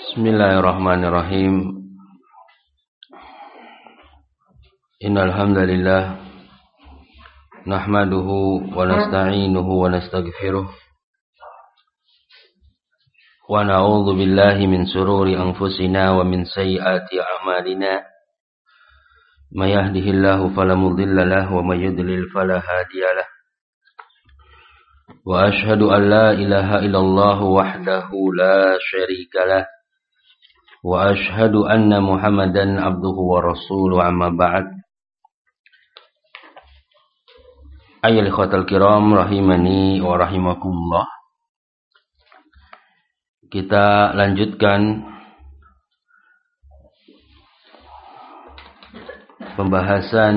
Bismillahirrahmanirrahim. Innal hamdalillah nahmaduhu wa nasta'inuhu wa nastaghfiruh wa na'udzu billahi min shururi anfusina wa min sayyiati a'malina. May yahdihillahu fala mudilla lahu wa may yudlil fala hadiyalah. Wa ashhadu an la ilaha illallah wahdahu la syarika lah. Wa ashhadu anna Muhammadan abduhu wa rasuluhu, amma ba'd. Ayyuhal ikhwatal kiram rahimani wa rahimakumullah. Kita lanjutkan pembahasan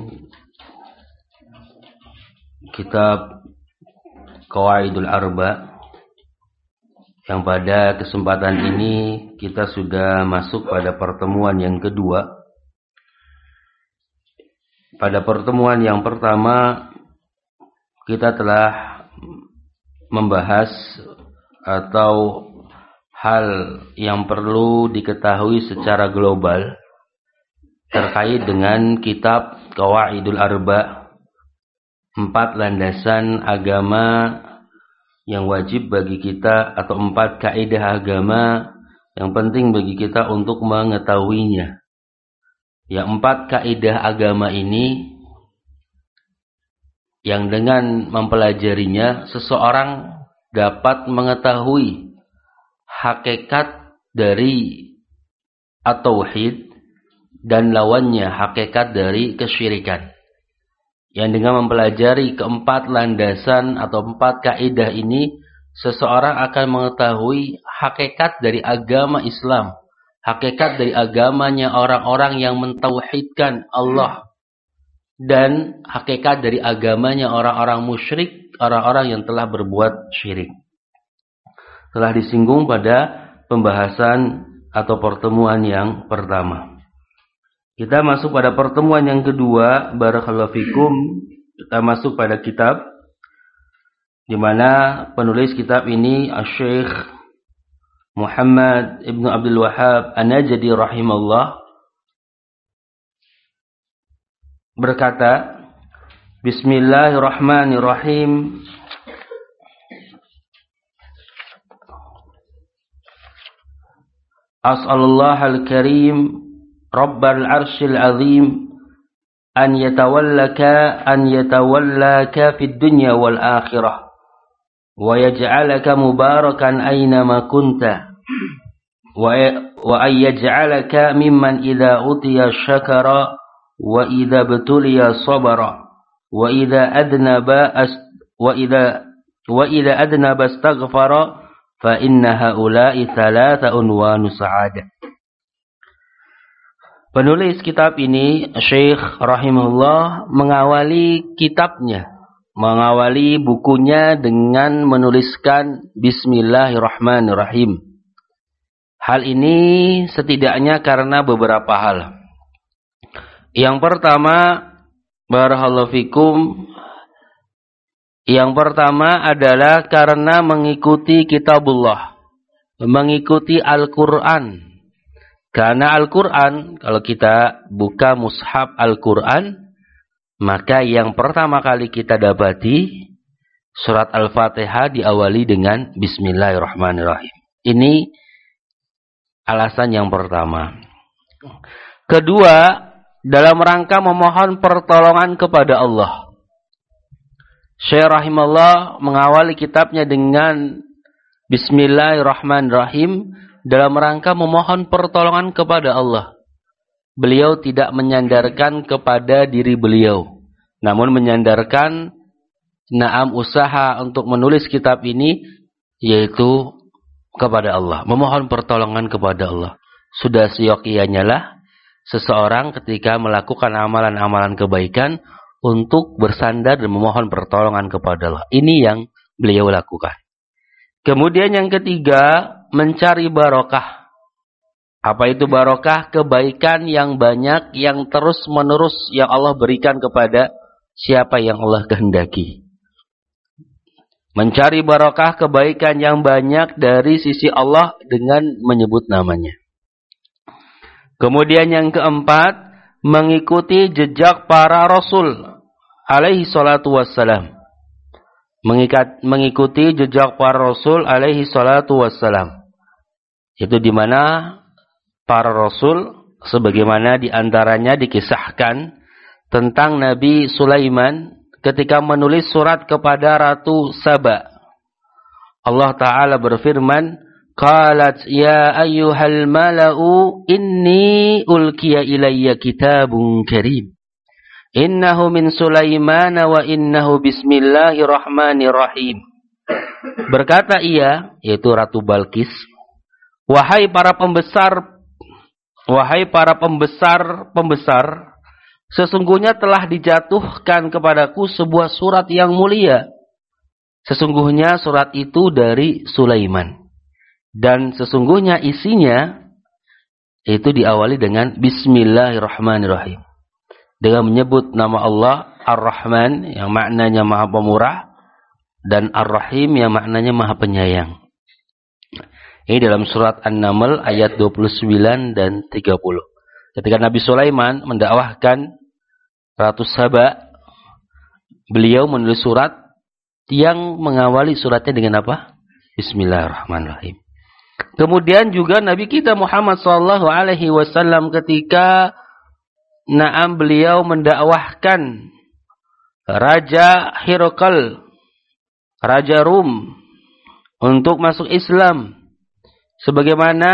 kitab Qawaidul Arba, yang pada kesempatan ini kita sudah masuk pada pertemuan yang kedua. Pada pertemuan yang pertama kita telah membahas atau hal yang perlu diketahui secara global terkait dengan kitab Qawaidul Arba, 4 landasan agama yang wajib bagi kita, atau 4 kaidah agama yang penting bagi kita untuk mengetahuinya. Yang 4 kaidah agama ini yang dengan mempelajarinya seseorang dapat mengetahui hakikat dari at-tauhid dan lawannya hakikat dari kesyirikan. Yang dengan mempelajari keempat landasan atau 4 kaidah ini, seseorang akan mengetahui hakikat dari agama Islam, hakikat dari agamanya orang-orang yang mentauhidkan Allah, dan hakikat dari agamanya orang-orang musyrik, orang-orang yang telah berbuat syirik. Telah disinggung pada pembahasan atau pertemuan yang pertama. Kita masuk pada pertemuan yang kedua, barakallahu fikum. Kita masuk pada kitab di mana penulis kitab ini Asy-Syaikh Muhammad Ibnu Abdul Wahhab An-Najdi rahimahullah berkata, Bismillahirrahmanirrahim. As'alullahal karim Rabbal arsyil azim an yatawallaka fid dunya wal akhirah wa yaj'alaka mubarakan aynama kunta wa ay yaj'alaka mimman idza utiya syakara wa idza betuliya sabara wa idza adnaba astaghfara fa inna haula'i thalatha unwanu sa'adah. Penulis kitab ini, Syekh rahimahullah, mengawali kitabnya, mengawali bukunya dengan menuliskan Bismillahirrahmanirrahim. Hal ini setidaknya karena beberapa hal. Yang pertama, barakallahu fikum, yang pertama adalah karena mengikuti kitabullah, mengikuti Al-Quran. Karena Al-Quran, kalau kita buka mushaf Al-Quran, maka yang pertama kali kita dapati surat Al-Fatihah diawali dengan Bismillahirrahmanirrahim. Ini alasan yang pertama. Kedua, dalam rangka memohon pertolongan kepada Allah. Syekh rahimahullah mengawali kitabnya dengan Bismillahirrahmanirrahim dalam rangka memohon pertolongan kepada Allah. Beliau tidak menyandarkan kepada diri beliau, namun menyandarkan usaha untuk menulis kitab ini yaitu kepada Allah, memohon pertolongan kepada Allah. Sudah seyogyanya lah seseorang ketika melakukan amalan-amalan kebaikan untuk bersandar dan memohon pertolongan kepada Allah. Ini yang beliau lakukan. Kemudian yang ketiga, mencari barokah. Apa itu barokah? Kebaikan yang banyak, yang terus menerus yang Allah berikan kepada siapa yang Allah kehendaki. Mencari barokah kebaikan yang banyak dari sisi Allah dengan menyebut namanya. Kemudian yang keempat, mengikuti jejak para Rasul alaihi salatu wassalam. Mengikuti jejak para Rasul alaihi salatu wassalam. Itu di mana para Rasul sebagaimana di antaranya dikisahkan tentang Nabi Sulaiman ketika menulis surat kepada Ratu Saba. Allah Ta'ala berfirman, Qalat ya ayyuhal mala'u inni ulkiya ilayya kitabun karim. Innahu min Sulaiman wa innahu bismillahirrahmanirrahim. Berkata ia, yaitu Ratu Balkis, Wahai para pembesar, sesungguhnya telah dijatuhkan kepadaku sebuah surat yang mulia. Sesungguhnya surat itu dari Sulaiman. Dan sesungguhnya isinya itu diawali dengan Bismillahirrahmanirrahim. Dengan menyebut nama Allah Ar-Rahman yang maknanya Maha Pemurah dan Ar-Rahim yang maknanya Maha Penyayang. Ini dalam surat An-Naml ayat 29 dan 30. Ketika Nabi Sulaiman mendakwahkan Ratu Saba, beliau menulis surat yang mengawali suratnya dengan apa? Bismillahirrahmanirrahim. Kemudian juga Nabi kita Muhammad SAW ketika beliau mendakwahkan Raja Hiraqal, Raja Rum, untuk masuk Islam. Sebagaimana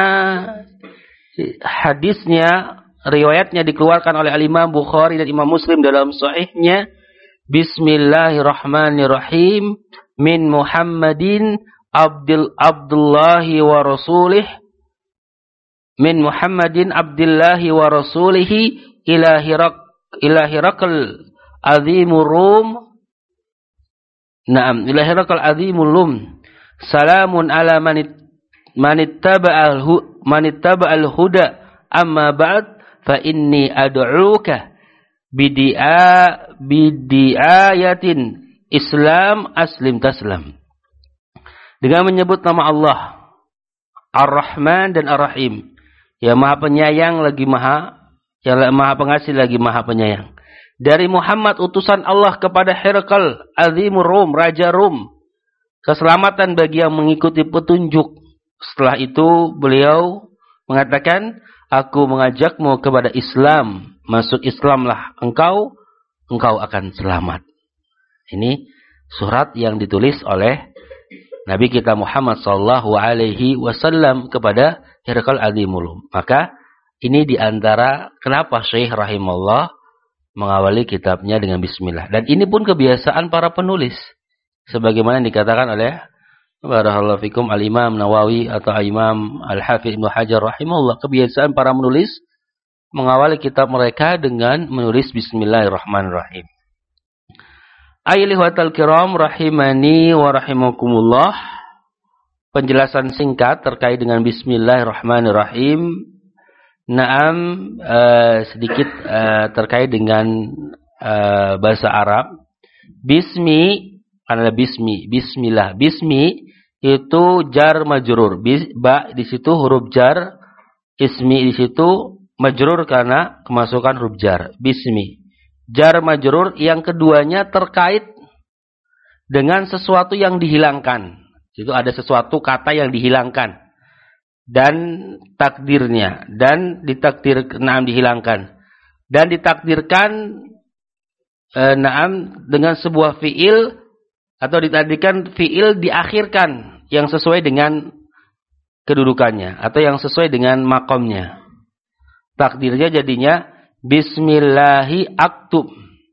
hadisnya, riwayatnya dikeluarkan oleh Imam Bukhari dan Imam Muslim dalam sahihnya, Bismillahirrahmanirrahim min Muhammadin Abdullahi wa Rasulih min Muhammadin Abdullahi wa Rasulihi ila Hiraqal azimur Rum. Naam, ila Hiraqal azimul Rum. Salamun ala manittaba'al huda amma ba'd fa inni ad'uka bidiayatin Islam aslim taslam. Dengan menyebut nama Allah Ar-Rahman dan Ar-Rahim, yang Maha Penyayang lagi yang Maha Pengasih lagi Maha Penyayang. Dari Muhammad utusan Allah kepada Hiraqal azimur Rum, Raja Rum, keselamatan bagi yang mengikuti petunjuk. Setelah itu beliau mengatakan, aku mengajakmu kepada Islam. Masuk Islamlah engkau akan selamat. Ini surat yang ditulis oleh Nabi kita Muhammad SAW kepada Hiraqal Azimul. Maka ini diantara kenapa Syekh rahimahullah mengawali kitabnya dengan bismillah. Dan ini pun kebiasaan para penulis. Sebagaimana dikatakan oleh barakallahu fikum al-Imam Nawawi atau Imam Al-Hafidz Ibnu Hajar rahimahullah, kebiasaan para menulis mengawali kitab mereka dengan menulis bismillahirrahmanirrahim. Ayyuhal kiram rahimani wa rahimakumullah. Penjelasan singkat terkait dengan bismillahirrahmanirrahim. Sedikit terkait dengan bahasa Arab. Bismillah. Bismi itu jar majrur. Ba di situ huruf jar, ismi di situ majrur karena kemasukan huruf jar. Bismi. Jar majrur yang keduanya terkait dengan sesuatu yang dihilangkan. Itu ada sesuatu kata yang dihilangkan dan takdirnya dan dihilangkan dan ditakdirkan dengan sebuah fiil atau ditakdirkan fiil diakhirkan yang sesuai dengan kedudukannya atau yang sesuai dengan makomnya. Takdirnya jadinya Bismillahi aktub.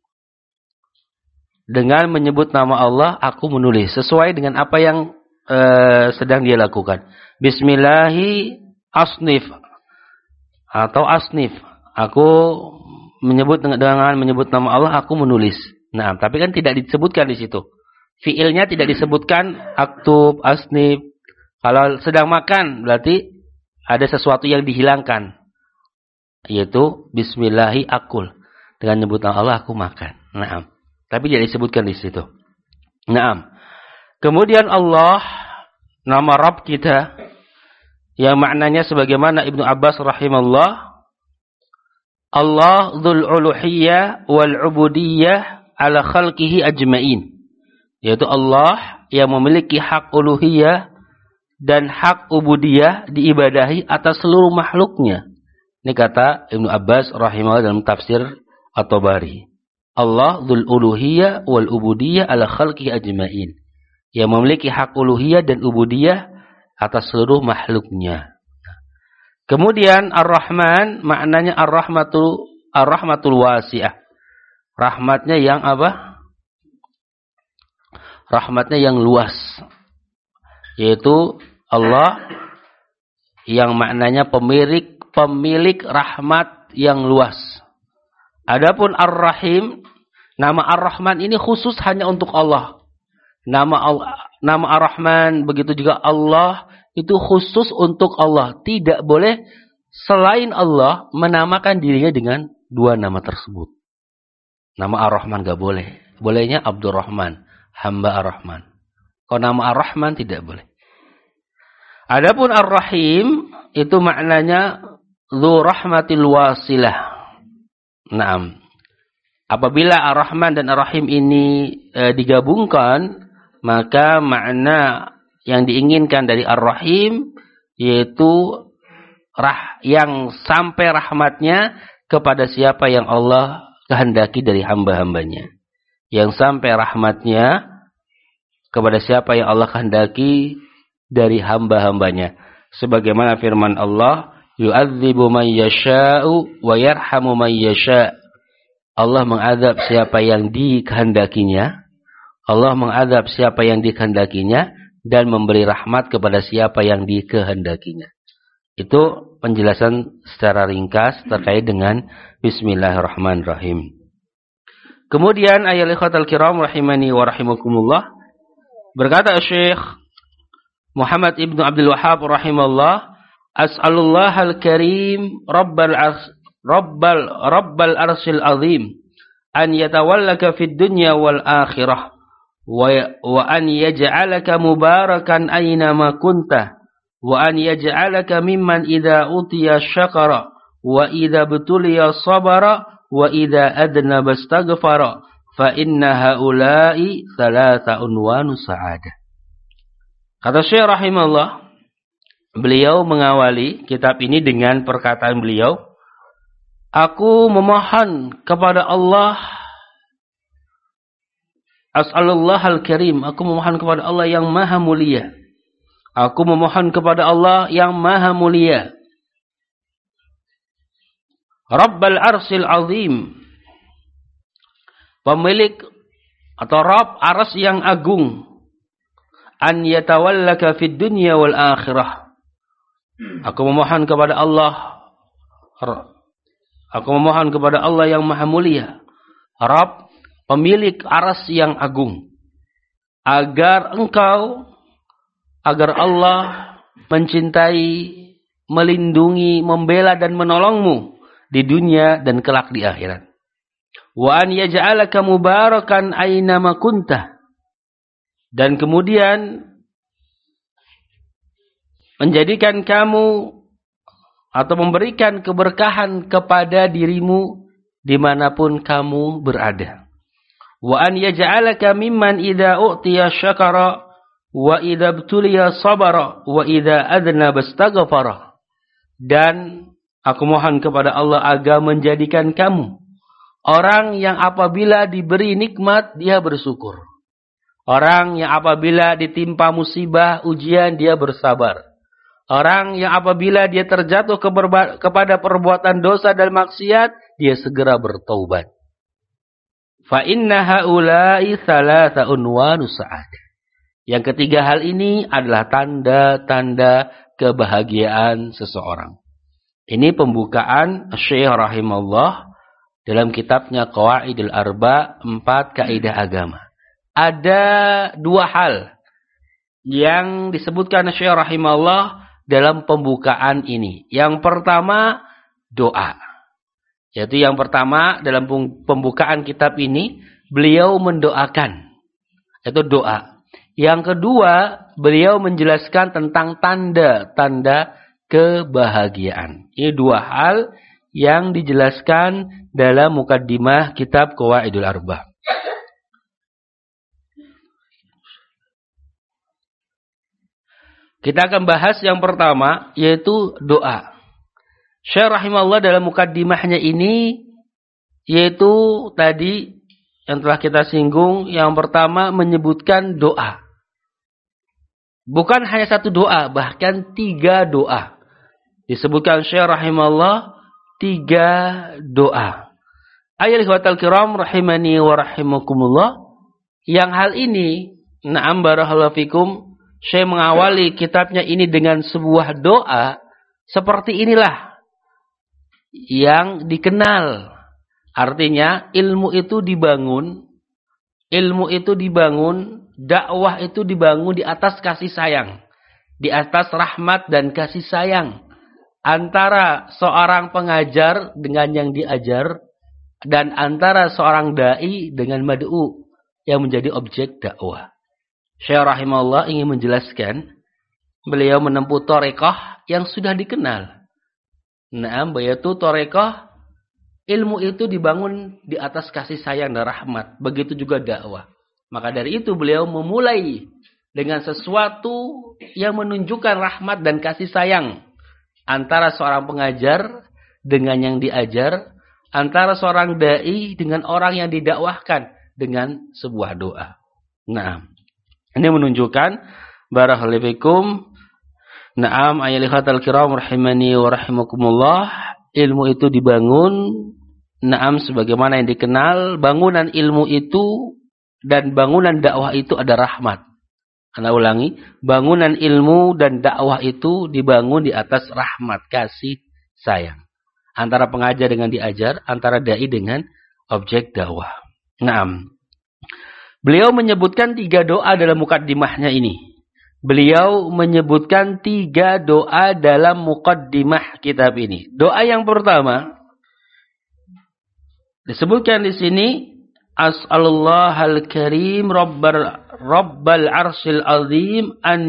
Dengan menyebut nama Allah, aku menulis. Sesuai dengan apa yang sedang dia lakukan. Bismillahi asnif. Atau asnif. Aku dengan menyebut nama Allah, aku menulis. Nah, tapi kan tidak disebutkan di situ. Fiilnya tidak disebutkan aktub, asnif. Kalau sedang makan, berarti ada sesuatu yang dihilangkan. Yaitu Bismillahi akul. Dengan menyebut nama Allah aku makan. Naam. Tapi tidak disebutkan di situ. Naam. Kemudian Allah, nama Rabb kita, yang maknanya sebagaimana Ibnu Abbas rahimahullah, Allah dzul uluhiyyah wal ubudiyyah ala khalqihi ajmain. Yaitu Allah yang memiliki hak uluhiyah dan hak ubudiyah diibadahi atas seluruh makhluknya. Ini kata Ibnu Abbas rahimahullah dalam tafsir At-Tabari. Allah dzul uluhiyah wal ubudiyyah ala khalqihi ajmain. Yang memiliki hak uluhiyah dan ubudiyah atas seluruh makhluknya. Kemudian Ar-Rahman maknanya ar-rahmatul wasi'ah. Rahmatnya yang apa? Rahmatnya yang luas. Yaitu Allah yang maknanya pemilik rahmat yang luas. Adapun Ar-Rahim, nama Ar-Rahman ini khusus hanya untuk Allah. Nama Ar-Rahman begitu juga Allah itu khusus untuk Allah. Tidak boleh selain Allah menamakan dirinya dengan dua nama tersebut. Nama Ar-Rahman gak boleh. Bolehnya Abdurrahman, hamba Ar-Rahman. Kalau nama Ar-Rahman tidak boleh. Adapun Ar-Rahim itu maknanya dzu rahmatil wasilah. Naam. Apabila Ar-Rahman dan Ar-Rahim ini digabungkan, maka makna yang diinginkan dari Ar-Rahim yaitu yang sampai rahmatnya kepada siapa yang Allah kehendaki dari hamba-hambanya. Yang sampai rahmatnya kepada siapa yang Allah kehendaki dari hamba-hambanya. Sebagaimana firman Allah, yu'adzibu man yasha'u wa yarhamu man yasha'. Allah mengadab siapa yang dikehendakinya. Allah mengadab siapa yang dikehendakinya dan memberi rahmat kepada siapa yang dikehendakinya. Itu penjelasan secara ringkas terkait dengan Bismillahirrahmanirrahim. Kemudian ayat ikhwatal kiram rahimani wa rahimakumullah, berkata Syekh Muhammad ibn Abdul Wahhab rahimahullah, as'alullah al-karim rabbal arsil azim an yatawallaka fid dunya wal akhirah wa an yaj'alaka mubarakan aynama kunta wa an yaj'alaka mimman idza utiya syakara wa idza butuliya sabara wa idza adnaba astaghfara fa inna haula'i thalatha unwanu sa'adah. Kata Syekh rahimahullah, beliau mengawali kitab ini dengan perkataan beliau, aku memohon kepada Allah, as'alullah al-karim, aku memohon kepada Allah yang maha mulia. Aku memohon kepada Allah yang maha mulia. Rabbal arsil azim, pemilik atau Rabb arsy yang agung, an yatawallaka fid dunya wal akhirah. Aku memohon kepada Allah, aku memohon kepada Allah yang maha mulia, Rabb pemilik arsy yang agung, agar Allah mencintai, melindungi, membela dan menolongmu di dunia dan kelak di akhirat. Wa an yaj'alaka mubarakan aynama kunta, dan kemudian menjadikan kamu atau memberikan keberkahan kepada dirimu dimanapun kamu berada. Wa an yaj'alaka mimman idza u'tiya syakara wa idza btuliya sabara wa idza adnaba astaghfara. Dan aku mohon kepada Allah agar menjadikan kamu orang yang apabila diberi nikmat dia bersyukur. Orang yang apabila ditimpa musibah, ujian dia bersabar. Orang yang apabila dia terjatuh kepada perbuatan dosa dan maksiat, dia segera bertaubat. Fa inna haula'i thalatha unwanu sa'adah. Yang ketiga hal ini adalah tanda-tanda kebahagiaan seseorang. Ini pembukaan Syekh rahimahullah dalam kitabnya Qawaidul Arba, 4 kaidah agama. Ada dua hal yang disebutkan Syekh rahimahullah dalam pembukaan ini. Yang pertama, doa. Yaitu yang pertama dalam pembukaan kitab ini, beliau mendoakan. Itu doa. Yang kedua, beliau menjelaskan tentang tanda-tanda kebahagiaan. Ini dua hal yang dijelaskan dalam mukaddimah kitab Qawaidul Arba'ah. Kita akan bahas yang pertama, yaitu doa. Syekh rahimahullah dalam mukaddimahnya ini, yaitu tadi yang telah kita singgung, yang pertama menyebutkan doa. Bukan hanya satu doa, bahkan 3 doa. Disebutkan Syekh rahimahullah 3 doa. Ayyuhal ikhwatal kiram rahimani wa rahimakumullah. Yang hal ini, na'am barakallahu fikum, Syekh mengawali kitabnya ini dengan sebuah doa seperti inilah yang dikenal. Artinya ilmu itu dibangun, dakwah itu dibangun di atas kasih sayang, di atas rahmat dan kasih sayang antara seorang pengajar dengan yang diajar, dan antara seorang dai dengan mad'u yang menjadi objek dakwah. Syekh rahimahullah ingin menjelaskan, beliau menempuh thariqah yang sudah dikenal. Naam, yaitu thariqah ilmu itu dibangun di atas kasih sayang dan rahmat. Begitu juga dakwah. Maka dari itu beliau memulai dengan sesuatu yang menunjukkan rahmat dan kasih sayang antara seorang pengajar dengan yang diajar, antara seorang dai dengan orang yang didakwahkan, dengan sebuah doa. Nah, ini menunjukkan barakallahu fikum, na'am ayyuhal kiram rahimani wa rahimakumullah, ilmu itu dibangun, na'am sebagaimana yang dikenal, bangunan ilmu itu dan bangunan dakwah itu ada rahmat. Anda ulangi, bangunan ilmu dan dakwah itu dibangun di atas rahmat, kasih sayang. Antara pengajar dengan diajar, antara dai dengan objek dakwah. Naam. Beliau menyebutkan 3 doa dalam mukaddimahnya ini. Beliau menyebutkan 3 doa dalam mukaddimah kitab ini. Doa yang pertama disebutkan di sini, As'alallahal karim rabbal arsyil azim an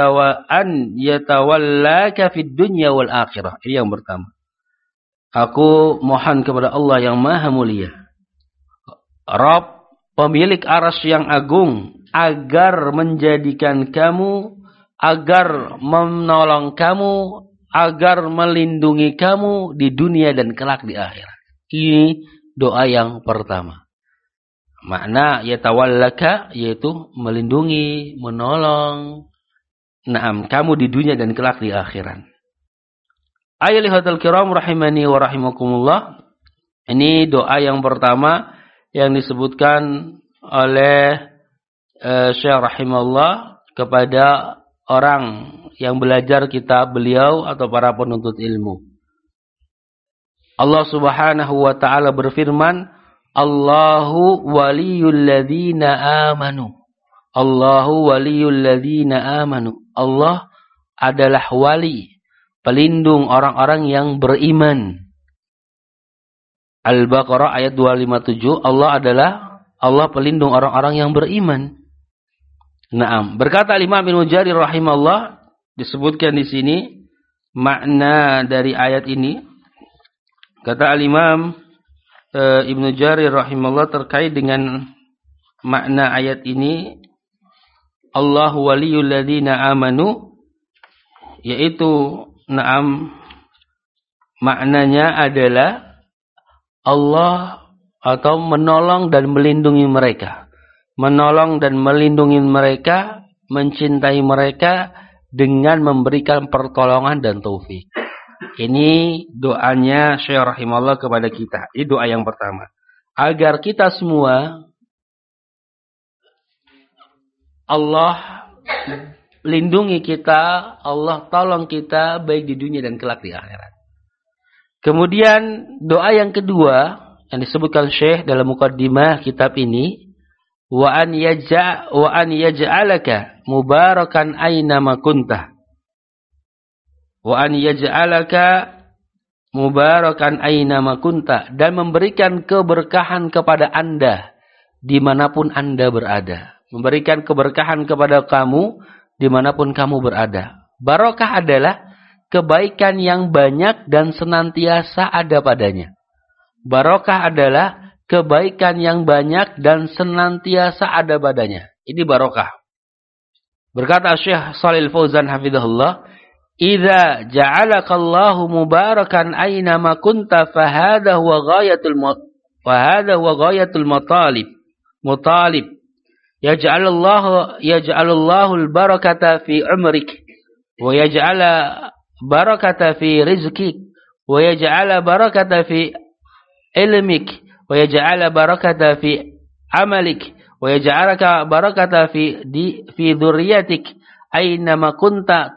yatawallaka fid dunya wal akhirah. Ini yang pertama. Aku mohon kepada Allah yang maha mulia, Rabb pemilik arsy yang agung, agar menjadikan kamu, agar menolong kamu, agar melindungi kamu di dunia dan kelak di akhirat. Ini doa yang pertama. Makna yatawallaka yaitu melindungi, menolong, na'am, kamu di dunia dan kelak di akhirat. Ayyuhal kiram rahimani wa rahimakumullah. Ini doa yang pertama yang disebutkan oleh Syekh rahimahullah kepada orang yang belajar kitab beliau atau para penuntut ilmu. Allah Subhanahu wa taala berfirman, Allahu waliyul ladzina amanu. Allahu waliyul ladzina amanu. Allah adalah wali, pelindung orang-orang yang beriman. Al-Baqarah ayat 257, Allah pelindung orang-orang yang beriman. Naam. Berkata Imam Ibnu Jarir rahimahullah, disebutkan di sini makna dari ayat ini. Kata Al-Imam Ibnu Jarir rahimahullah terkait dengan makna ayat ini, Allahu waliyul ladzina amanu, yaitu na'am, maknanya adalah Allah atau menolong dan melindungi mereka. Menolong dan melindungi mereka, mencintai mereka dengan memberikan pertolongan dan taufik. Ini doanya Syekh rahimahullah kepada kita. Ini doa yang pertama. Agar kita semua Allah lindungi kita, Allah tolong kita baik di dunia dan kelak di akhirat. Kemudian doa yang kedua yang disebutkan Syekh dalam mukaddimah kitab ini, wa an yaj'alaka mubarakan aina ma kunta. Wa an yaj'alaka mubarakan aina ma kunta, dan memberikan keberkahan kepada Anda dimanapun Anda berada. memberikan keberkahan kepada kamu dimanapun kamu berada. Barokah adalah kebaikan yang banyak dan senantiasa ada padanya. Barokah adalah kebaikan yang banyak dan senantiasa ada padanya. Ini barokah. Berkata Syekh Shalih Fauzan hafizahullah, "Idza ja'alakallahu mubarakan aina ma kunta fahadha huwa ghayatul mutalib. Yaj'alullahu al-barakata fi umrik wa yaj'ala barakata fi rizqik wa yaj'ala barakata fi ilmik wa yaj'ala barakata fi amalik wa yaj'alaka barakata fi dhurriyyatik aynama kunta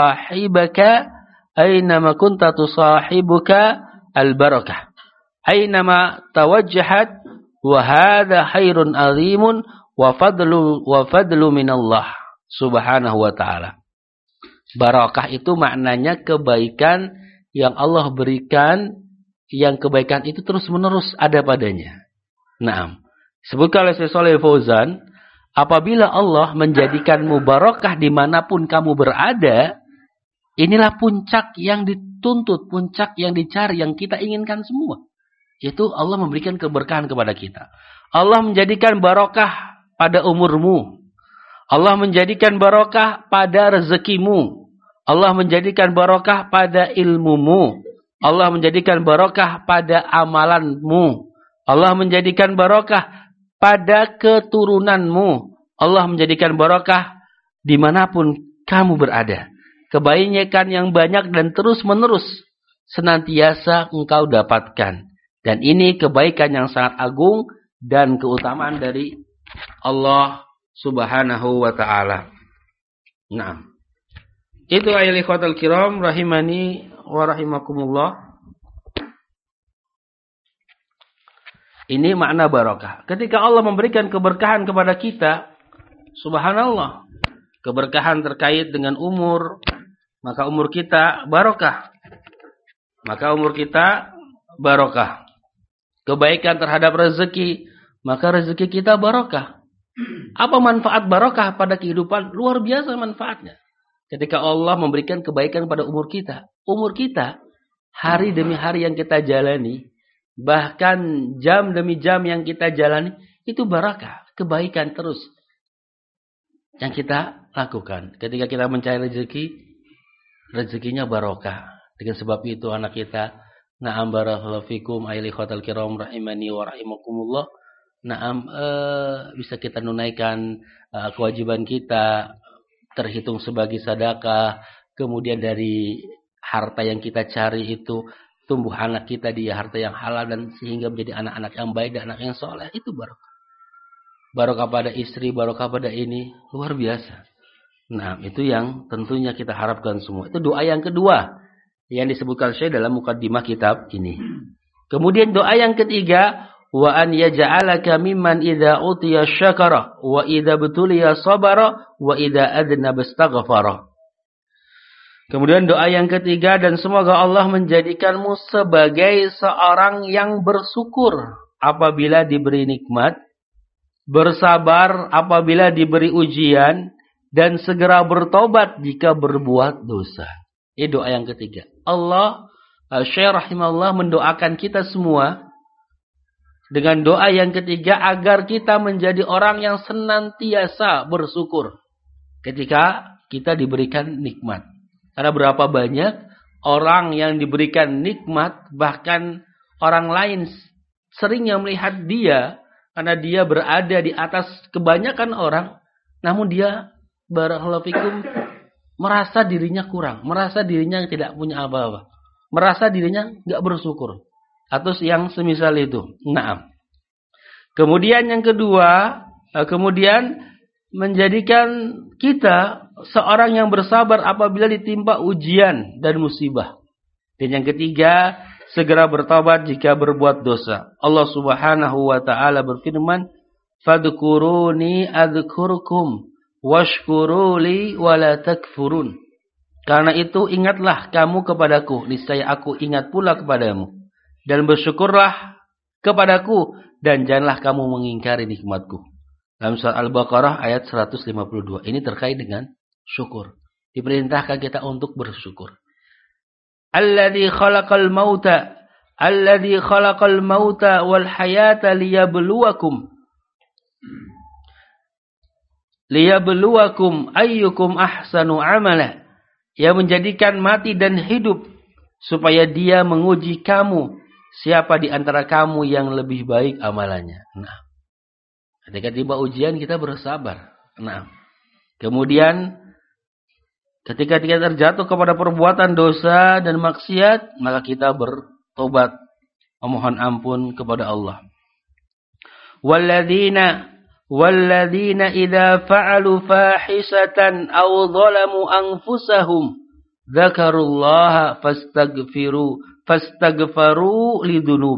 tusahibuka al-barakah aynama tawajjahat wa hadha khairun azimun wa fadlu minallah subhanahu wa ta'ala." Barakah itu maknanya kebaikan yang Allah berikan, yang kebaikan itu terus-menerus ada padanya. Naam. Sebutkan oleh Syekh Shalih Fauzan, apabila Allah menjadikanmu barakah dimanapun kamu berada, inilah puncak yang dituntut, puncak yang dicari, yang kita inginkan semua. Yaitu Allah memberikan keberkahan kepada kita. Allah menjadikan barakah pada umurmu. Allah menjadikan barakah pada rezekimu. Allah menjadikan barakah pada ilmumu. Allah menjadikan barakah pada amalanmu. Allah menjadikan barakah pada keturunanmu. Allah menjadikan barakah dimanapun kamu berada. Kebaikan yang banyak dan terus menerus senantiasa engkau dapatkan. Dan ini kebaikan yang sangat agung dan keutamaan dari Allah subhanahu wa ta'ala. Nah, itu ayat ikhwatal kiram rahimani wa rahimakumullah. Ini makna barakah. Ketika Allah memberikan keberkahan kepada kita, subhanallah, keberkahan terkait dengan umur, maka umur kita barakah. Maka umur kita barakah. Kebaikan terhadap rezeki, maka rezeki kita barakah. Apa manfaat barakah pada kehidupan? Luar biasa manfaatnya. Ketika Allah memberikan kebaikan pada umur kita. Umur kita, hari demi hari yang kita jalani, bahkan jam demi jam yang kita jalani, itu barakah. Kebaikan terus yang kita lakukan. Ketika kita mencari rezeki, rezekinya barakah. Dengan sebab itu anak kita, na'am barakallahu fikum ayyuhal ikhwatal kiram rahimani wa rahimakumullah. Na'am, bisa kita tunaikan kewajiban kita, terhitung sebagai sedekah, kemudian dari harta yang kita cari itu tumbuh anak kita di harta yang halal dan sehingga menjadi anak-anak yang baik dan anak yang soleh, itu barokah. Barokah pada istri, barokah pada ini, luar biasa. Nah, itu yang tentunya kita harapkan semua. Itu doa yang kedua yang disebutkan Syekh dalam mukaddimah kitab ini. Kemudian doa yang ketiga, wa an yaj'alaka mimman idza utiya syakara wa idza butuliya sabara wa idza adna bastaghfara. Kemudian doa yang ketiga, dan semoga Allah menjadikanmu sebagai seorang yang bersyukur apabila diberi nikmat, bersabar apabila diberi ujian, dan segera bertobat jika berbuat dosa. Ini doa yang ketiga. Allah Syekh rahimahullah mendoakan kita semua dengan doa yang ketiga agar kita menjadi orang yang senantiasa bersyukur ketika kita diberikan nikmat. Karena berapa banyak orang yang diberikan nikmat, bahkan orang lain seringnya melihat dia karena dia berada di atas kebanyakan orang, namun dia barakallahu fikum merasa dirinya kurang, merasa dirinya tidak punya apa-apa, merasa dirinya enggak bersyukur. Atau yang semisal itu. Naam. Kemudian yang kedua, kemudian menjadikan kita seorang yang bersabar apabila ditimpa ujian dan musibah. Dan yang ketiga, segera bertobat jika berbuat dosa. Allah Subhanahu wa taala berfirman, "Fadhkuruni adzkurkum washkuruli wala takfurun." Karena itu ingatlah kamu kepadaku, niscaya aku ingat pula kepadamu. Dan bersyukurlah kepadaku, dan janganlah kamu mengingkari nikmatku. Dalam surat Al-Baqarah ayat 152. Ini terkait dengan syukur. Diperintahkan kita untuk bersyukur. Alladzi khalaqal mauta wal hayata liyabluwakum ayyukum ahsanu amala. Yang menjadikan mati dan hidup supaya dia menguji kamu, siapa di antara kamu yang lebih baik amalannya. Nah, ketika tiba ujian kita bersabar. Nah, kemudian ketika kita terjatuh kepada perbuatan dosa dan maksiat, maka kita bertobat, memohon ampun kepada Allah. Walladzina idza fa'alu fahisatan aw zalamu anfusahum dzakarullaha fastaghfaru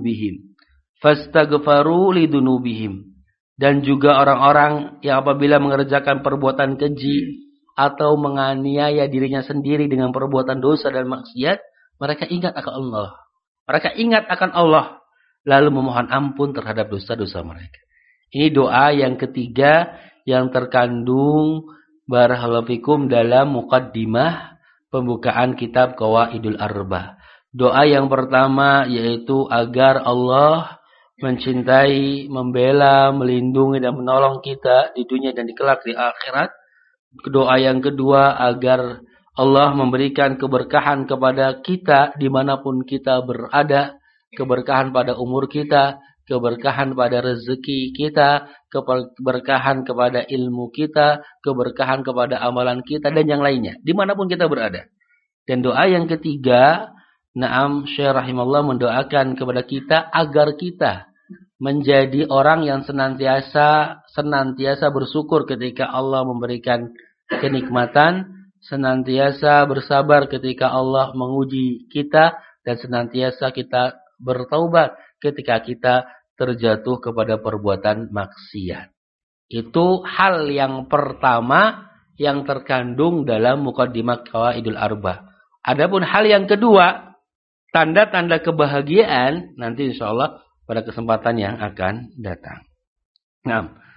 lidunubihim. Dan juga orang-orang yang apabila mengerjakan perbuatan keji atau menganiaya dirinya sendiri dengan perbuatan dosa dan maksiat, mereka ingat akan Allah. Mereka ingat akan Allah, lalu memohon ampun terhadap dosa-dosa mereka. Ini doa yang ketiga yang terkandung barakallahu fikum dalam muqaddimah pembukaan kitab Qawaidul Arba'ah. Doa yang pertama yaitu agar Allah mencintai, membela, melindungi dan menolong kita di dunia dan di kelak di akhirat. Doa yang kedua agar Allah memberikan keberkahan kepada kita dimanapun kita berada, keberkahan pada umur kita, keberkahan pada rezeki kita, keberkahan kepada ilmu kita, keberkahan kepada amalan kita dan yang lainnya dimanapun kita berada. Dan doa yang ketiga, Syekh rahimallah mendoakan kepada kita agar kita menjadi orang yang senantiasa bersyukur ketika Allah memberikan kenikmatan, senantiasa bersabar ketika Allah menguji kita, dan senantiasa kita bertaubat ketika kita terjatuh kepada perbuatan maksiat. Itu hal yang pertama yang terkandung dalam muqaddimah Qawaidul Arba'ah. Adapun hal yang kedua, tanda-tanda kebahagiaan, nanti insyaallah pada kesempatan yang akan datang. Nah,